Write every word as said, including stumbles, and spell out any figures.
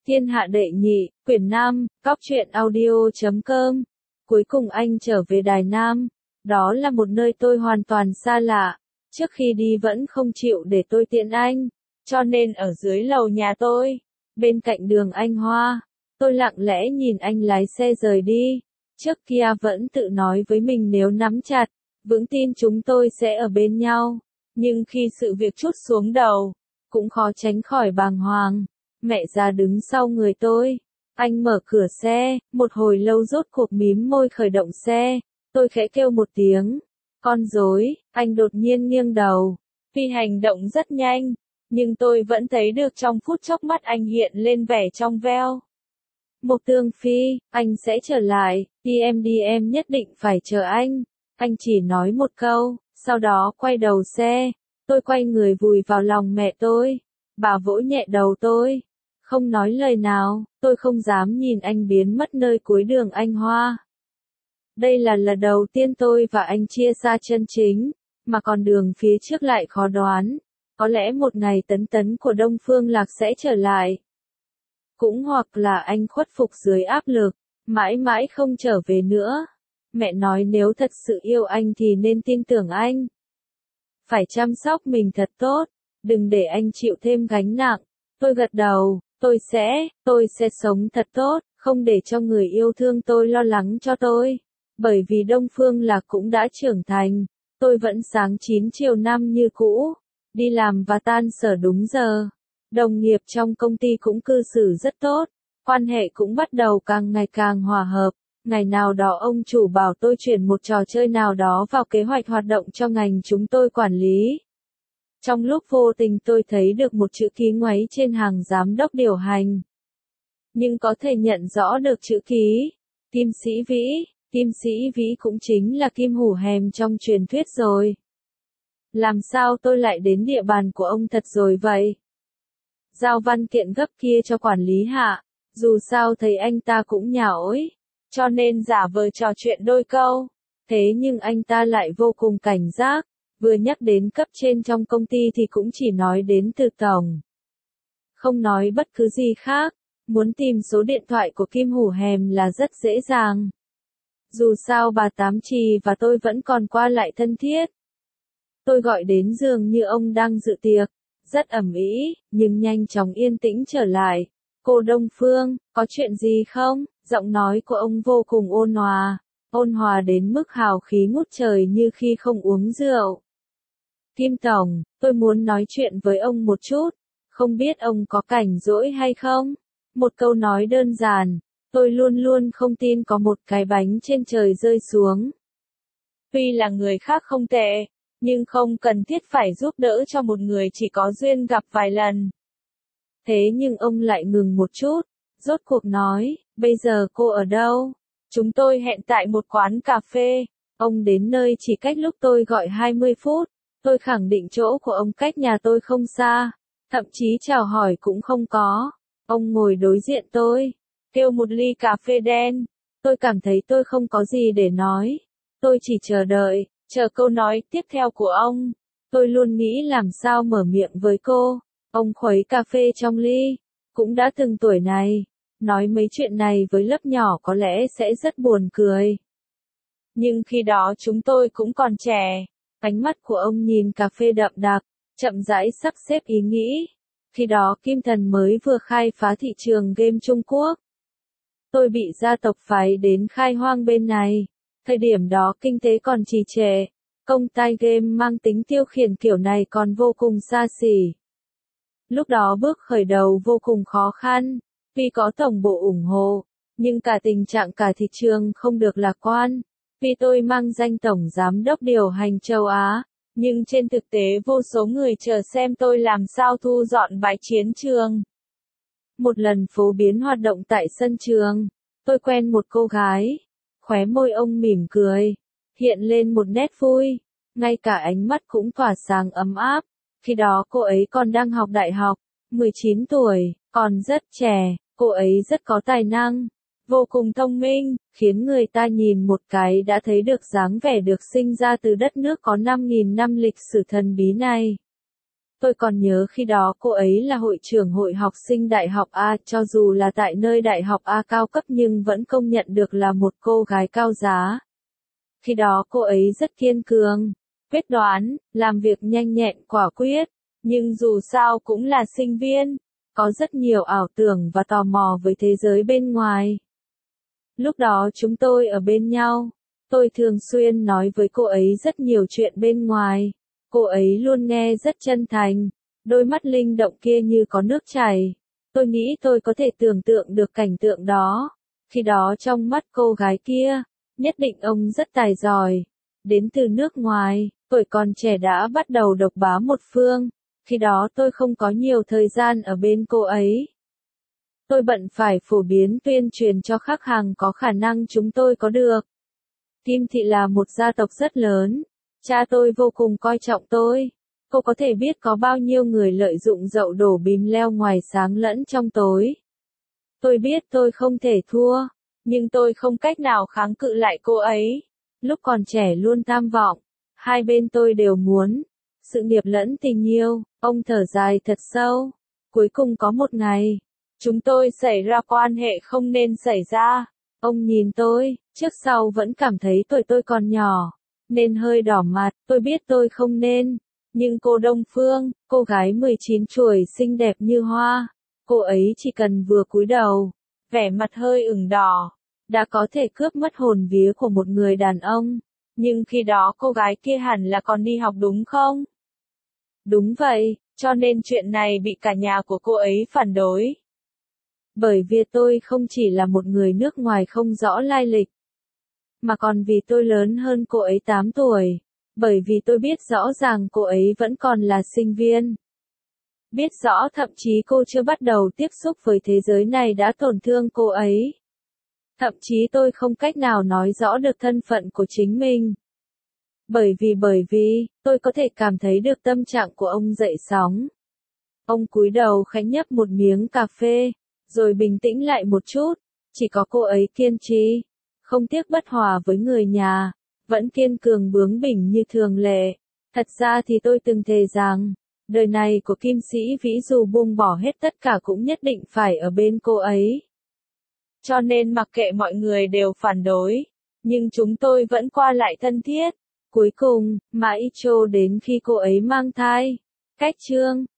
Thiên hạ đệ nhị, quyển năm, góc truyện audio chấm com. Cuối cùng anh trở về Đài Nam. Đó là một nơi tôi hoàn toàn xa lạ. Trước khi đi vẫn không chịu để tôi tiễn anh. Cho nên ở dưới lầu nhà tôi, bên cạnh đường Anh Hoa, tôi lặng lẽ nhìn anh lái xe rời đi. Trước kia vẫn tự nói với mình nếu nắm chặt, vững tin chúng tôi sẽ ở bên nhau. Nhưng khi sự việc trút xuống đầu, cũng khó tránh khỏi bàng hoàng. Mẹ già đứng sau người tôi. Anh mở cửa xe, một hồi lâu rốt cuộc mím môi khởi động xe. Tôi khẽ kêu một tiếng. Con rối, anh đột nhiên nghiêng đầu. Vì hành động rất nhanh, nhưng tôi vẫn thấy được trong phút chốc mắt anh hiện lên vẻ trong veo. Mộc Tương Phi, anh sẽ trở lại, đi em đi em nhất định phải chờ anh. Anh chỉ nói một câu, sau đó quay đầu xe. Tôi quay người vùi vào lòng mẹ tôi. Bà vỗ nhẹ đầu tôi. Không nói lời nào, tôi không dám nhìn anh biến mất nơi cuối đường Anh Hoa. Đây là lần đầu tiên tôi và anh chia xa chân chính, mà còn đường phía trước lại khó đoán. Có lẽ một ngày Tấn Tấn của Đông Phương Lạc sẽ trở lại. Cũng hoặc là anh khuất phục dưới áp lực, mãi mãi không trở về nữa. Mẹ nói nếu thật sự yêu anh thì nên tin tưởng anh. Phải chăm sóc mình thật tốt, đừng để anh chịu thêm gánh nặng. Tôi gật đầu, tôi sẽ, tôi sẽ sống thật tốt, không để cho người yêu thương tôi lo lắng cho tôi. Bởi vì Đông Phương Lạc cũng đã trưởng thành, tôi vẫn sáng chín chiều năm như cũ, đi làm và tan sở đúng giờ. Đồng nghiệp trong công ty cũng cư xử rất tốt, quan hệ cũng bắt đầu càng ngày càng hòa hợp. Ngày nào đó ông chủ bảo tôi chuyển một trò chơi nào đó vào kế hoạch hoạt động cho ngành chúng tôi quản lý. Trong lúc vô tình tôi thấy được một chữ ký ngoáy trên hàng giám đốc điều hành. Nhưng có thể nhận rõ được chữ ký. Kim Sĩ Vĩ, Kim Sĩ Vĩ cũng chính là Kim Hủ Hèm trong truyền thuyết rồi. Làm sao tôi lại đến địa bàn của ông thật rồi vậy? Giao văn kiện gấp kia cho quản lý hạ, dù sao thấy anh ta cũng nhõi, cho nên giả vờ trò chuyện đôi câu. Thế nhưng anh ta lại vô cùng cảnh giác. Vừa nhắc đến cấp trên trong công ty thì cũng chỉ nói đến từ tổng. Không nói bất cứ gì khác, muốn tìm số điện thoại của Kim Hủ Hèm là rất dễ dàng. Dù sao bà Tám Trì và tôi vẫn còn qua lại thân thiết. Tôi gọi đến dường như ông đang dự tiệc, rất ầm ĩ, nhưng nhanh chóng yên tĩnh trở lại. Cô Đông Phương, có chuyện gì không? Giọng nói của ông vô cùng ôn hòa, ôn hòa đến mức hào khí ngút trời như khi không uống rượu. Kim Tổng, tôi muốn nói chuyện với ông một chút, không biết ông có rảnh rỗi hay không? Một câu nói đơn giản, tôi luôn luôn không tin có một cái bánh trên trời rơi xuống. Tuy là người khác không tệ, nhưng không cần thiết phải giúp đỡ cho một người chỉ có duyên gặp vài lần. Thế nhưng ông lại ngừng một chút, rốt cuộc nói, bây giờ cô ở đâu? Chúng tôi hẹn tại một quán cà phê, ông đến nơi chỉ cách lúc tôi gọi hai mươi phút. Tôi khẳng định chỗ của ông cách nhà tôi không xa, thậm chí chào hỏi cũng không có. Ông ngồi đối diện tôi, kêu một ly cà phê đen. Tôi cảm thấy tôi không có gì để nói. Tôi chỉ chờ đợi, chờ câu nói tiếp theo của ông. Tôi luôn nghĩ làm sao mở miệng với cô. Ông khuấy cà phê trong ly, cũng đã từng tuổi này. Nói mấy chuyện này với lớp nhỏ có lẽ sẽ rất buồn cười. Nhưng khi đó chúng tôi cũng còn trẻ. Ánh mắt của ông nhìn cà phê đậm đặc, chậm rãi sắp xếp ý nghĩ. Khi đó Kim Thần mới vừa khai phá thị trường game Trung Quốc. Tôi bị gia tộc phái đến khai hoang bên này. Thời điểm đó kinh tế còn trì trệ. Công ty game mang tính tiêu khiển kiểu này còn vô cùng xa xỉ. Lúc đó bước khởi đầu vô cùng khó khăn. Vì có tổng bộ ủng hộ, nhưng cả tình trạng cả thị trường không được lạc quan. Vì tôi mang danh tổng giám đốc điều hành châu Á, nhưng trên thực tế vô số người chờ xem tôi làm sao thu dọn bãi chiến trường. Một lần phổ biến hoạt động tại sân trường, tôi quen một cô gái, khóe môi ông mỉm cười, hiện lên một nét vui, ngay cả ánh mắt cũng tỏa sáng ấm áp. Khi đó cô ấy còn đang học đại học, mười chín tuổi, còn rất trẻ, cô ấy rất có tài năng. Vô cùng thông minh, khiến người ta nhìn một cái đã thấy được dáng vẻ được sinh ra từ đất nước có năm nghìn năm lịch sử thần bí này. Tôi còn nhớ khi đó cô ấy là hội trưởng hội học sinh Đại học A, cho dù là tại nơi Đại học A cao cấp nhưng vẫn công nhận được là một cô gái cao giá. Khi đó cô ấy rất kiên cường, quyết đoán, làm việc nhanh nhẹn quả quyết, nhưng dù sao cũng là sinh viên, có rất nhiều ảo tưởng và tò mò với thế giới bên ngoài. Lúc đó chúng tôi ở bên nhau, tôi thường xuyên nói với cô ấy rất nhiều chuyện bên ngoài. Cô ấy luôn nghe rất chân thành, đôi mắt linh động kia như có nước chảy. Tôi nghĩ tôi có thể tưởng tượng được cảnh tượng đó. Khi đó trong mắt cô gái kia, nhất định ông rất tài giỏi. Đến từ nước ngoài, tuổi còn trẻ đã bắt đầu độc bá một phương. Khi đó tôi không có nhiều thời gian ở bên cô ấy. Tôi bận phải phổ biến tuyên truyền cho khách hàng có khả năng chúng tôi có được. Kim Thị là một gia tộc rất lớn. Cha tôi vô cùng coi trọng tôi. Cô có thể biết có bao nhiêu người lợi dụng dậu đổ bìm leo ngoài sáng lẫn trong tối. Tôi biết tôi không thể thua, nhưng tôi không cách nào kháng cự lại cô ấy. Lúc còn trẻ luôn tham vọng, hai bên tôi đều muốn, sự nghiệp lẫn tình yêu. Ông thở dài thật sâu. Cuối cùng có một ngày, chúng tôi xảy ra quan hệ không nên xảy ra. Ông nhìn tôi, trước sau vẫn cảm thấy tuổi tôi còn nhỏ, nên hơi đỏ mặt. Tôi biết tôi không nên, nhưng cô Đông Phương, cô gái mười chín tuổi xinh đẹp như hoa, cô ấy chỉ cần vừa cúi đầu, vẻ mặt hơi ửng đỏ, đã có thể cướp mất hồn vía của một người đàn ông. Nhưng khi đó cô gái kia hẳn là còn đi học đúng không? Đúng vậy, cho nên chuyện này bị cả nhà của cô ấy phản đối. Bởi vì tôi không chỉ là một người nước ngoài không rõ lai lịch, mà còn vì tôi lớn hơn cô ấy tám tuổi. Bởi vì tôi biết rõ ràng cô ấy vẫn còn là sinh viên. Biết rõ thậm chí cô chưa bắt đầu tiếp xúc với thế giới này đã tổn thương cô ấy. Thậm chí tôi không cách nào nói rõ được thân phận của chính mình. Bởi vì bởi vì, tôi có thể cảm thấy được tâm trạng của ông dậy sóng. Ông cúi đầu khẽ nhấp một miếng cà phê, rồi bình tĩnh lại một chút. Chỉ có cô ấy kiên trì, không tiếc bất hòa với người nhà, vẫn kiên cường bướng bỉnh như thường lệ. Thật ra thì tôi từng thề rằng, đời này của Kim Sĩ Vĩ dù buông bỏ hết tất cả cũng nhất định phải ở bên cô ấy. Cho nên mặc kệ mọi người đều phản đối, nhưng chúng tôi vẫn qua lại thân thiết. Cuối cùng, mãi cho đến khi cô ấy mang thai. Cách chương